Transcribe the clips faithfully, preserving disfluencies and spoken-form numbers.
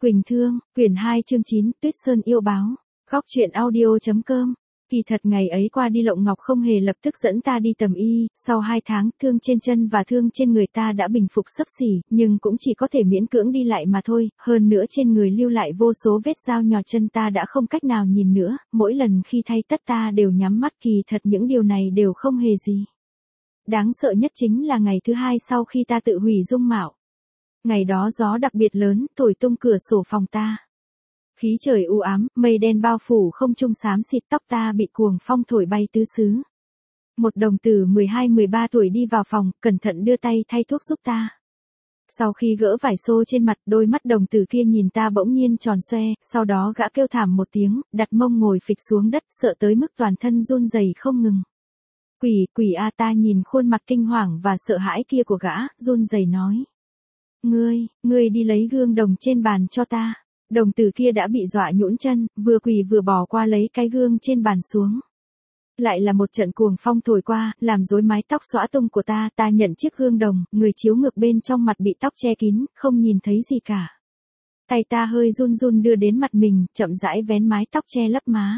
Quỳnh Thương, quyển hai chương chín, Tuyết Sơn yêu báo. Góc truyện audio.com. Kỳ thật ngày ấy qua đi Lộng Ngọc không hề lập tức dẫn ta đi tầm y, sau hai tháng thương trên chân và thương trên người ta đã bình phục xấp xỉ, nhưng cũng chỉ có thể miễn cưỡng đi lại mà thôi, hơn nữa trên người lưu lại vô số vết dao nhọt chân ta đã không cách nào nhìn nữa, mỗi lần khi thay tất ta đều nhắm mắt, kỳ thật những điều này đều không hề gì. Đáng sợ nhất chính là ngày thứ hai sau khi ta tự hủy dung mạo. Ngày đó gió đặc biệt lớn, thổi tung cửa sổ phòng ta. Khí trời u ám, mây đen bao phủ không trung xám xịt, tóc ta bị cuồng phong thổi bay tứ xứ. Một đồng tử mười hai mười ba tuổi đi vào phòng, cẩn thận đưa tay thay thuốc giúp ta. Sau khi gỡ vải xô trên mặt, đôi mắt đồng tử kia nhìn ta bỗng nhiên tròn xoe, sau đó gã kêu thảm một tiếng, đặt mông ngồi phịch xuống đất, sợ tới mức toàn thân run rẩy không ngừng. Quỷ, quỷ a, ta nhìn khuôn mặt kinh hoàng và sợ hãi kia của gã, run rẩy nói. Ngươi, ngươi đi lấy gương đồng trên bàn cho ta. Đồng tử kia đã bị dọa nhũn chân, vừa quỳ vừa bỏ qua lấy cái gương trên bàn xuống. Lại là một trận cuồng phong thổi qua, làm rối mái tóc xõa tung của ta, ta nhận chiếc gương đồng, người chiếu ngược bên trong mặt bị tóc che kín, không nhìn thấy gì cả. Tay ta hơi run run đưa đến mặt mình, chậm rãi vén mái tóc che lấp má.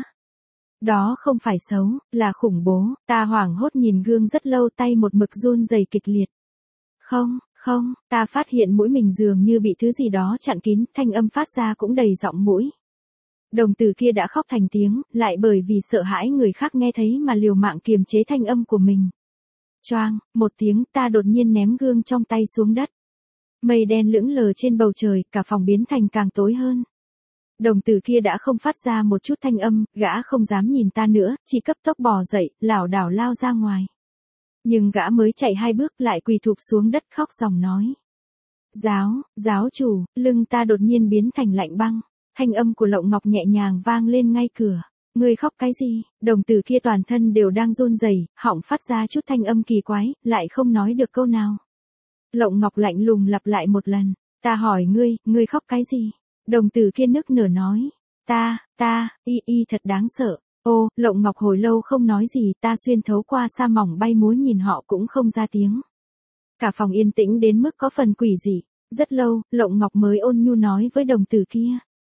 Đó không phải xấu, là khủng bố, ta hoảng hốt nhìn gương rất lâu, tay một mực run rẩy kịch liệt. Không, không, ta phát hiện mũi mình dường như bị thứ gì đó chặn kín, thanh âm phát ra cũng đầy giọng mũi. Đồng tử kia đã khóc thành tiếng, lại bởi vì sợ hãi người khác nghe thấy mà liều mạng kiềm chế thanh âm của mình. Choang, một tiếng, ta đột nhiên ném gương trong tay xuống đất. Mây đen lững lờ trên bầu trời, cả phòng biến thành càng tối hơn. Đồng tử kia đã không phát ra một chút thanh âm, gã không dám nhìn ta nữa, chỉ cấp tốc bò dậy, lảo đảo lao ra ngoài. Nhưng gã mới chạy hai bước lại quỳ thụp xuống đất khóc ròng nói. Giáo, giáo chủ, lưng ta đột nhiên biến thành lạnh băng, thanh âm của Lộng Ngọc nhẹ nhàng vang lên ngay cửa. Ngươi khóc cái gì? Đồng tử kia toàn thân đều đang run rẩy, họng phát ra chút thanh âm kỳ quái, lại không nói được câu nào. Lộng Ngọc lạnh lùng lặp lại một lần, ta hỏi ngươi, ngươi khóc cái gì? Đồng tử kia nức nở nói, ta, ta, y y thật đáng sợ. Ô, Lộng Ngọc hồi lâu không nói gì, ta xuyên thấu qua sa mỏng bay múa nhìn họ cũng không ra tiếng. Cả phòng yên tĩnh đến mức có phần quỷ dị, rất lâu, Lộng Ngọc mới ôn nhu nói với đồng tử kia.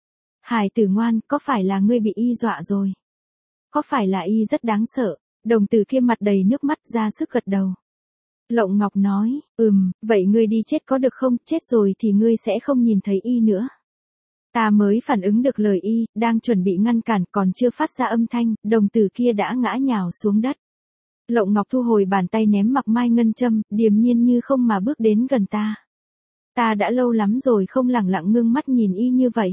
Hải tử ngoan, có phải là ngươi bị y dọa rồi? Có phải là y rất đáng sợ? Đồng tử kia mặt đầy nước mắt ra sức gật đầu. Lộng Ngọc nói, ừm, vậy ngươi đi chết có được không? Chết rồi thì ngươi sẽ không nhìn thấy y nữa. Ta mới phản ứng được lời y, đang chuẩn bị ngăn cản còn chưa phát ra âm thanh, đồng tử kia đã ngã nhào xuống đất. Lộng Ngọc thu hồi bàn tay ném mặc mai ngân châm, điềm nhiên như không mà bước đến gần ta. Ta đã lâu lắm rồi không lẳng lặng ngưng mắt nhìn y như vậy.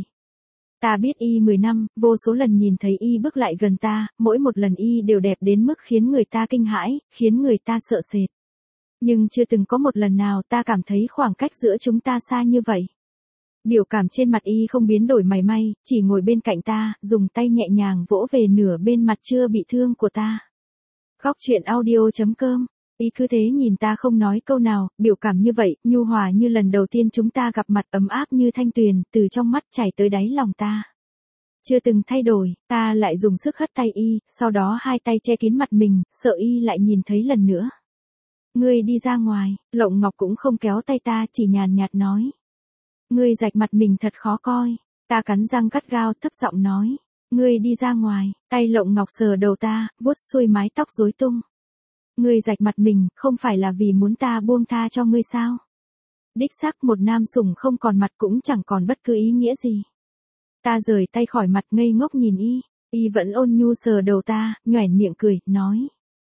Ta biết y mười năm, vô số lần nhìn thấy y bước lại gần ta, mỗi một lần y đều đẹp đến mức khiến người ta kinh hãi, khiến người ta sợ sệt. Nhưng chưa từng có một lần nào ta cảm thấy khoảng cách giữa chúng ta xa như vậy. Biểu cảm trên mặt y không biến đổi mảy may, chỉ ngồi bên cạnh ta, dùng tay nhẹ nhàng vỗ về nửa bên mặt chưa bị thương của ta. Góc truyện audio.com. Y cứ thế nhìn ta không nói câu nào, biểu cảm như vậy, nhu hòa như lần đầu tiên chúng ta gặp mặt, ấm áp như thanh tuyền, từ trong mắt chảy tới đáy lòng ta. Chưa từng thay đổi, ta lại dùng sức hất tay y, sau đó hai tay che kín mặt mình, sợ y lại nhìn thấy lần nữa. Ngươi đi ra ngoài, Lộng Ngọc cũng không kéo tay ta, chỉ nhàn nhạt nói. Ngươi rạch mặt mình thật khó coi, ta cắn răng gắt gao thấp giọng nói. Ngươi đi ra ngoài, tay Lộng Ngọc sờ đầu ta, vuốt xuôi mái tóc rối tung. Ngươi rạch mặt mình, không phải là vì muốn ta buông tha cho ngươi sao? Đích xác một nam sủng không còn mặt cũng chẳng còn bất cứ ý nghĩa gì. Ta rời tay khỏi mặt ngây ngốc nhìn y, y vẫn ôn nhu sờ đầu ta, nhoẻn miệng cười, nói.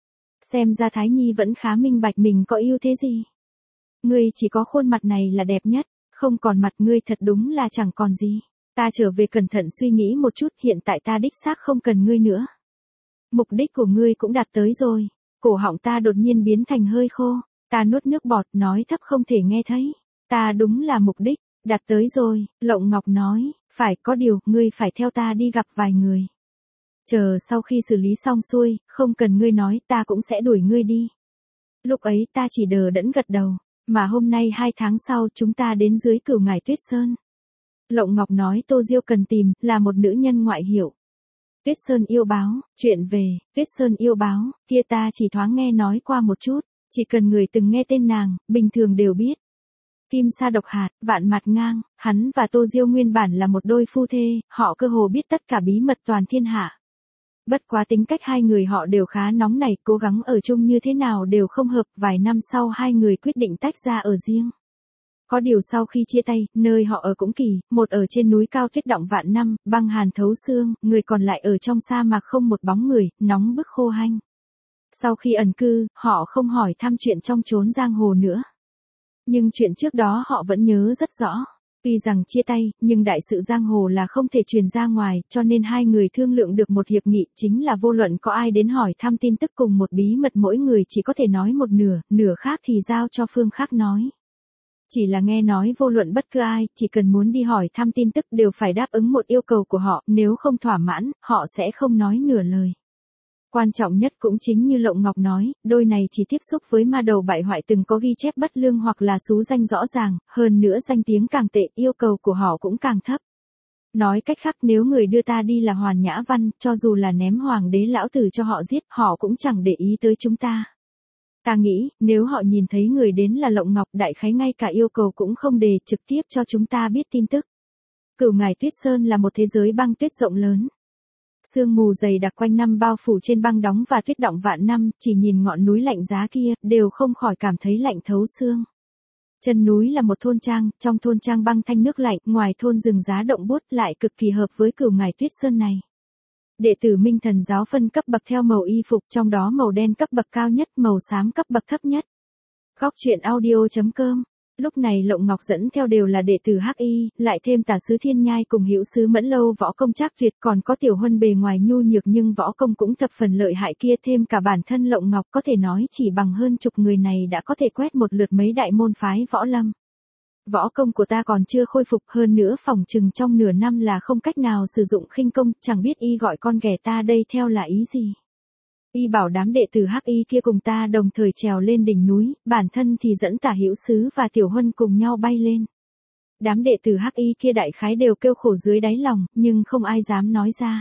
Xem ra Thái Nhi vẫn khá minh bạch mình có yêu thế gì. Ngươi chỉ có khuôn mặt này là đẹp nhất, không còn mặt ngươi thật đúng là chẳng còn gì. Ta trở về cẩn thận suy nghĩ một chút, hiện tại ta đích xác không cần ngươi nữa. Mục đích của ngươi cũng đạt tới rồi. Cổ họng ta đột nhiên biến thành hơi khô, ta nuốt nước bọt nói thấp không thể nghe thấy. Ta đúng là mục đích, đạt tới rồi, Lộng Ngọc nói, phải có điều, ngươi phải theo ta đi gặp vài người. Chờ sau khi xử lý xong xuôi, không cần ngươi nói ta cũng sẽ đuổi ngươi đi. Lúc ấy ta chỉ đờ đẫn gật đầu, mà hôm nay hai tháng sau chúng ta đến dưới Cửu Ngải Tuyết Sơn. Lộng Ngọc nói Tô Diêu cần tìm, là một nữ nhân ngoại hiệu. Tuyết Sơn yêu báo, chuyện về, Tuyết Sơn yêu báo, kia ta chỉ thoáng nghe nói qua một chút, chỉ cần người từng nghe tên nàng, bình thường đều biết. Kim sa độc hạt, vạn mặt ngang, hắn và Tô Diêu nguyên bản là một đôi phu thê, họ cơ hồ biết tất cả bí mật toàn thiên hạ. Bất quá tính cách hai người họ đều khá nóng nảy, cố gắng ở chung như thế nào đều không hợp, vài năm sau hai người quyết định tách ra ở riêng. Có điều sau khi chia tay, nơi họ ở cũng kỳ, một ở trên núi cao tuyết động vạn năm, băng hàn thấu xương, người còn lại ở trong sa mạc không một bóng người, nóng bức khô hanh. Sau khi ẩn cư, họ không hỏi thăm chuyện trong chốn giang hồ nữa. Nhưng chuyện trước đó họ vẫn nhớ rất rõ. Tuy rằng chia tay, nhưng đại sự giang hồ là không thể truyền ra ngoài, cho nên hai người thương lượng được một hiệp nghị, chính là vô luận có ai đến hỏi thăm tin tức cùng một bí mật mỗi người chỉ có thể nói một nửa, nửa khác thì giao cho phương khác nói. Chỉ là nghe nói vô luận bất cứ ai, chỉ cần muốn đi hỏi thăm tin tức đều phải đáp ứng một yêu cầu của họ, nếu không thỏa mãn, họ sẽ không nói nửa lời. Quan trọng nhất cũng chính như Lộng Ngọc nói, đôi này chỉ tiếp xúc với ma đầu bại hoại từng có ghi chép bất lương hoặc là xú danh rõ ràng, hơn nữa danh tiếng càng tệ, yêu cầu của họ cũng càng thấp. Nói cách khác, nếu người đưa ta đi là Hoàn Nhã Văn, cho dù là ném hoàng đế lão tử cho họ giết, họ cũng chẳng để ý tới chúng ta. Ta nghĩ, nếu họ nhìn thấy người đến là Lộng Ngọc, đại khái ngay cả yêu cầu cũng không đề, trực tiếp cho chúng ta biết tin tức. Cửu Ngải Tuyết Sơn là một thế giới băng tuyết rộng lớn. Sương mù dày đặc quanh năm bao phủ trên băng đóng và tuyết đọng vạn năm, chỉ nhìn ngọn núi lạnh giá kia, đều không khỏi cảm thấy lạnh thấu xương. Chân núi là một thôn trang, trong thôn trang băng thanh nước lạnh, ngoài thôn rừng giá động bút lại cực kỳ hợp với Cửu Ngải Tuyết Sơn này. Đệ tử Minh Thần giáo phân cấp bậc theo màu y phục, trong đó màu đen cấp bậc cao nhất, màu xám cấp bậc thấp nhất. Góc truyện audio chấm com. Lúc này Lộng Ngọc dẫn theo đều là đệ tử Hắc Y, lại thêm Tả sứ Thiên Nhai cùng Hữu sứ Mẫn Lâu võ công trác tuyệt, còn có Tiểu Huân bề ngoài nhu nhược nhưng võ công cũng thập phần lợi hại kia, thêm cả bản thân Lộng Ngọc có thể nói chỉ bằng hơn chục người này đã có thể quét một lượt mấy đại môn phái võ lâm. Võ công của ta còn chưa khôi phục, hơn nữa phòng chừng trong nửa năm là không cách nào sử dụng khinh công, chẳng biết y gọi con ghẻ ta đây theo là ý gì. Y bảo đám đệ tử Hắc Y kia cùng ta đồng thời trèo lên đỉnh núi, bản thân thì dẫn Tả Hữu sứ và Tiểu Huân cùng nhau bay lên. Đám đệ tử Hắc Y kia đại khái đều kêu khổ dưới đáy lòng, nhưng không ai dám nói ra.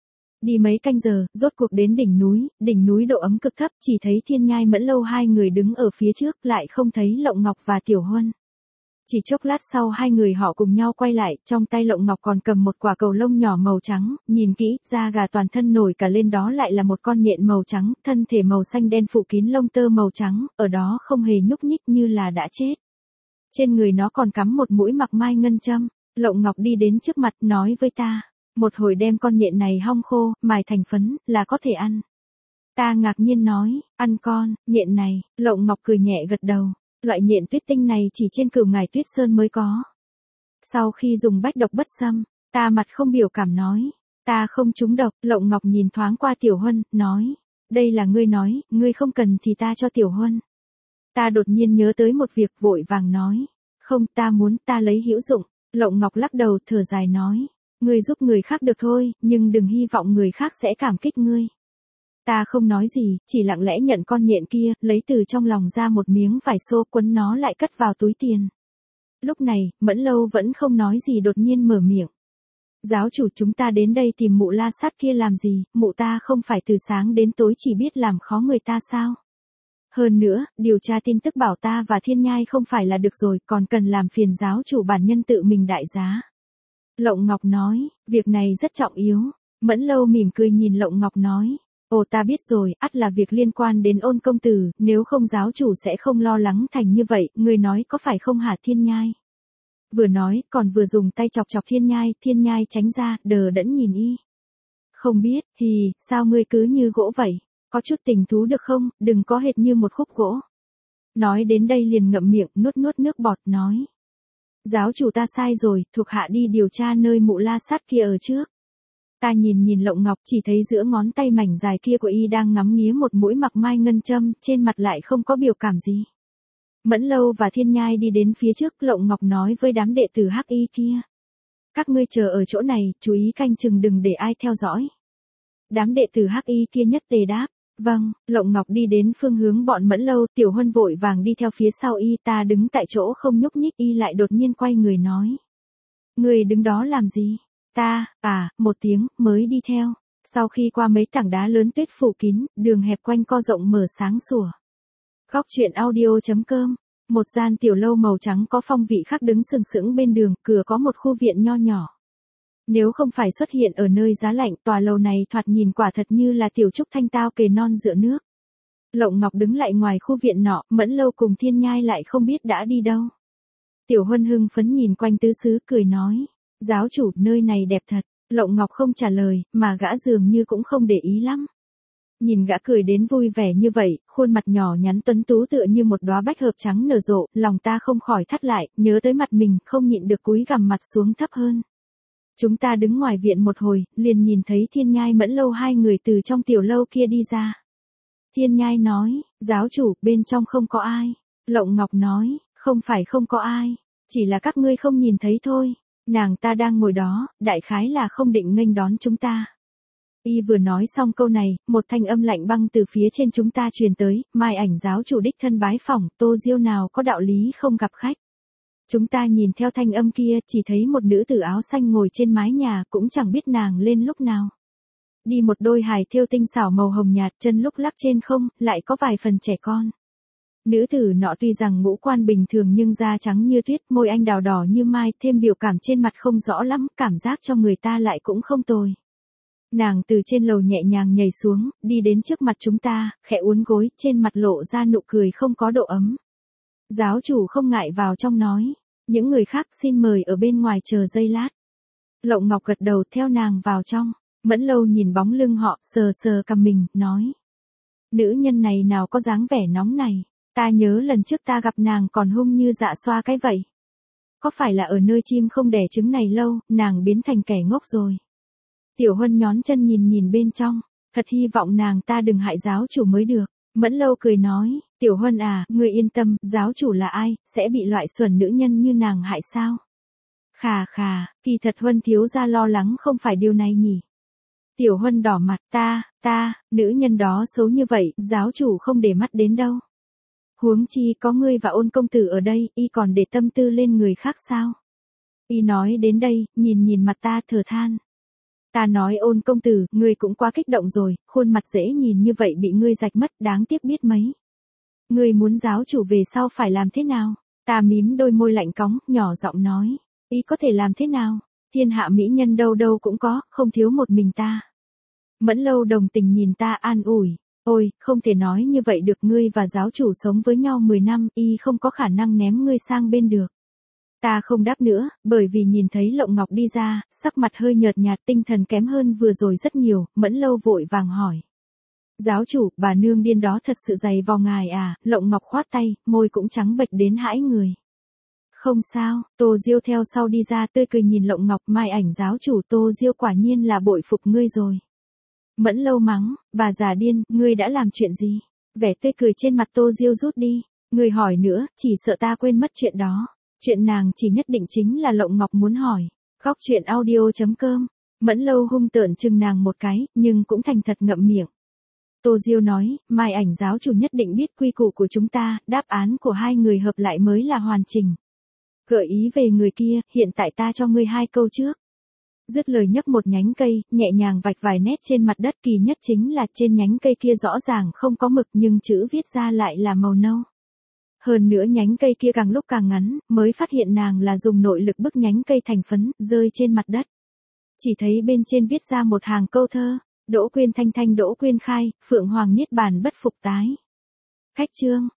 Đi mấy canh giờ, rốt cuộc đến đỉnh núi, đỉnh núi độ ấm cực thấp, chỉ thấy Thiên Nhai Mẫn Lâu hai người đứng ở phía trước, lại không thấy Lộng Ngọc và Tiểu Huân. Chỉ chốc lát sau hai người họ cùng nhau quay lại, trong tay Lộng Ngọc còn cầm một quả cầu lông nhỏ màu trắng, nhìn kỹ, da gà toàn thân nổi cả lên, đó lại là một con nhện màu trắng, thân thể màu xanh đen phủ kín lông tơ màu trắng, ở đó không hề nhúc nhích như là đã chết. Trên người nó còn cắm một mũi mặc mai ngân châm. Lộng Ngọc đi đến trước mặt nói với ta, một hồi đem con nhện này hong khô, mài thành phấn, là có thể ăn. Ta ngạc nhiên nói, ăn con, nhện này, Lộng Ngọc cười nhẹ gật đầu. Loại nhện tuyết tinh này chỉ trên Cửu Ngải Tuyết Sơn mới có. Sau khi dùng bách độc bất xâm, ta mặt không biểu cảm nói, ta không trúng độc. Lộng Ngọc nhìn thoáng qua Tiểu Huân, nói, đây là ngươi nói, ngươi không cần thì ta cho Tiểu Huân. Ta đột nhiên nhớ tới một việc, vội vàng nói, không, ta muốn, ta lấy hữu dụng. Lộng Ngọc lắc đầu thở dài nói, ngươi giúp người khác được thôi, nhưng đừng hy vọng người khác sẽ cảm kích ngươi. Ta không nói gì, chỉ lặng lẽ nhận con nhện kia, lấy từ trong lòng ra một miếng vải xô, quấn nó lại cất vào túi tiền. Lúc này, Mẫn Lâu vẫn không nói gì, đột nhiên mở miệng. Giáo chủ, chúng ta đến đây tìm mụ La Sát kia làm gì, mụ ta không phải từ sáng đến tối chỉ biết làm khó người ta sao? Hơn nữa, điều tra tin tức bảo ta và Thiên Nhai không phải là được rồi, còn cần làm phiền giáo chủ bản nhân tự mình đại giá. Lộng Ngọc nói, việc này rất trọng yếu. Mẫn Lâu mỉm cười nhìn Lộng Ngọc nói, ồ, ta biết rồi, ắt là việc liên quan đến Ôn công tử, nếu không giáo chủ sẽ không lo lắng thành như vậy, ngươi nói có phải không hả Thiên Nhai? Vừa nói, còn vừa dùng tay chọc chọc Thiên Nhai, Thiên Nhai tránh ra, đờ đẫn nhìn y. Không biết, hì, sao ngươi cứ như gỗ vậy? Có chút tình thú được không, đừng có hệt như một khúc gỗ. Nói đến đây liền ngậm miệng, nuốt nuốt nước bọt, nói. Giáo chủ ta sai rồi, thuộc hạ đi điều tra nơi mụ La Sát kia ở trước. Ta nhìn nhìn Lộng Ngọc, chỉ thấy giữa ngón tay mảnh dài kia của y đang ngắm nghía một mũi mặc mai ngân châm, trên mặt lại không có biểu cảm gì. Mẫn Lâu và Thiên Nhai đi đến phía trước, Lộng Ngọc nói với đám đệ tử Hắc Y kia. Các ngươi chờ ở chỗ này, chú ý canh chừng đừng để ai theo dõi. Đám đệ tử Hắc Y kia nhất tề đáp. Vâng. Lộng Ngọc đi đến phương hướng bọn Mẫn Lâu, Tiểu Huân vội vàng đi theo phía sau y, ta đứng tại chỗ không nhúc nhích, y lại đột nhiên quay người nói. Người đứng đó làm gì? Ta, à, một tiếng, mới đi theo. Sau khi qua mấy tảng đá lớn tuyết phủ kín, đường hẹp quanh co rộng mở sáng sủa. Góc truyện audio chấm com Một gian tiểu lâu màu trắng có phong vị khác đứng sừng sững bên đường, cửa có một khu viện nho nhỏ. Nếu không phải xuất hiện ở nơi giá lạnh, tòa lầu này thoạt nhìn quả thật như là tiểu trúc thanh tao kề non dựa nước. Lộng Ngọc đứng lại ngoài khu viện nọ, Mẫn Lâu cùng Thiên Nhai lại không biết đã đi đâu. Tiểu Huân hưng phấn nhìn quanh tứ xứ cười nói, giáo chủ, nơi này đẹp thật. Lộng Ngọc không trả lời, mà gã dường như cũng không để ý lắm. Nhìn gã cười đến vui vẻ như vậy, khuôn mặt nhỏ nhắn tuấn tú tựa như một đóa bách hợp trắng nở rộ, lòng ta không khỏi thắt lại, nhớ tới mặt mình, không nhịn được cúi gằm mặt xuống thấp hơn. Chúng ta đứng ngoài viện một hồi, liền nhìn thấy Thiên Nhai Mẫn Lâu hai người từ trong tiểu lâu kia đi ra. Thiên Nhai nói, giáo chủ, bên trong không có ai. Lộng Ngọc nói, không phải không có ai, chỉ là các ngươi không nhìn thấy thôi. Nàng ta đang ngồi đó, đại khái là không định nghênh đón chúng ta. Y vừa nói xong câu này, một thanh âm lạnh băng từ phía trên chúng ta truyền tới, Mai Ảnh giáo chủ đích thân bái phỏng, Tô Diêu nào có đạo lý không gặp khách. Chúng ta nhìn theo thanh âm kia, chỉ thấy một nữ tử áo xanh ngồi trên mái nhà, cũng chẳng biết nàng lên lúc nào. Đi một đôi hài thêu tinh xảo màu hồng nhạt, chân lúc lắc trên không, lại có vài phần trẻ con. Nữ tử nọ tuy rằng ngũ quan bình thường nhưng da trắng như tuyết, môi anh đào đỏ như mai, thêm biểu cảm trên mặt không rõ lắm, cảm giác cho người ta lại cũng không tồi. Nàng từ trên lầu nhẹ nhàng nhảy xuống, đi đến trước mặt chúng ta, khẽ uốn gối, trên mặt lộ ra nụ cười không có độ ấm. Giáo chủ không ngại vào trong nói, những người khác xin mời ở bên ngoài chờ giây lát. Lộng Ngọc gật đầu theo nàng vào trong, Mẫn Lâu nhìn bóng lưng họ, sờ sờ cằm mình, nói. Nữ nhân này nào có dáng vẻ nóng này, ta nhớ lần trước ta gặp nàng còn hung như dạ xoa cái vậy. Có phải là ở nơi chim không đẻ trứng này lâu, nàng biến thành kẻ ngốc rồi. Tiểu Huân nhón chân nhìn nhìn bên trong, thật hy vọng nàng ta đừng hại giáo chủ mới được. Mẫn Lâu cười nói, Tiểu Huân à, ngươi yên tâm, giáo chủ là ai, sẽ bị loại xuẩn nữ nhân như nàng hại sao? Khà khà, kỳ thật Huân thiếu gia lo lắng không phải điều này nhỉ? Tiểu Huân đỏ mặt, ta, ta, nữ nhân đó xấu như vậy, giáo chủ không để mắt đến đâu. Huống chi có ngươi và Ôn công tử ở đây, y còn để tâm tư lên người khác sao? Y nói đến đây, nhìn nhìn mặt ta thở than. Ta nói Ôn công tử, ngươi cũng quá kích động rồi, khuôn mặt dễ nhìn như vậy bị ngươi rạch mất, đáng tiếc biết mấy. Ngươi muốn giáo chủ về sau phải làm thế nào? Ta mím đôi môi lạnh cóng, nhỏ giọng nói, ý có thể làm thế nào? Thiên hạ mỹ nhân đâu đâu cũng có, không thiếu một mình ta. Mẫn Lâu đồng tình nhìn ta an ủi, ôi, không thể nói như vậy được, ngươi và giáo chủ sống với nhau mười năm, y không có khả năng ném ngươi sang bên được. Ta không đáp nữa, bởi vì nhìn thấy Lộng Ngọc đi ra, sắc mặt hơi nhợt nhạt, tinh thần kém hơn vừa rồi rất nhiều, Mẫn Lâu vội vàng hỏi. Giáo chủ, bà nương điên đó thật sự dày vò ngài à? Lộng Ngọc khoát tay, môi cũng trắng bệch đến hãi người. Không sao, Tô Diêu theo sau đi ra tươi cười nhìn Lộng Ngọc, Mai Ảnh giáo chủ, Tô Diêu quả nhiên là bội phục ngươi rồi. Mẫn Lâu mắng, bà già điên, ngươi đã làm chuyện gì? Vẻ tươi cười trên mặt Tô Diêu rút đi, ngươi hỏi nữa, chỉ sợ ta quên mất chuyện đó. Chuyện nàng chỉ nhất định chính là Lộng Ngọc muốn hỏi. Góc chuyện audio chấm com. Mẫn Lâu hung tợn chừng nàng một cái, nhưng cũng thành thật ngậm miệng. Tô Diêu nói, Mai Ảnh giáo chủ nhất định biết quy củ của chúng ta, đáp án của hai người hợp lại mới là hoàn chỉnh. Gợi ý về người kia, hiện tại ta cho ngươi hai câu trước. Dứt lời nhấc một nhánh cây, nhẹ nhàng vạch vài nét trên mặt đất, kỳ nhất chính là trên nhánh cây kia rõ ràng không có mực nhưng chữ viết ra lại là màu nâu. Hơn nữa nhánh cây kia càng lúc càng ngắn, mới phát hiện nàng là dùng nội lực bức nhánh cây thành phấn, rơi trên mặt đất. Chỉ thấy bên trên viết ra một hàng câu thơ, Đỗ Quyên thanh thanh Đỗ Quyên khai, Phượng Hoàng niết bàn bất phục tái. Khách chương,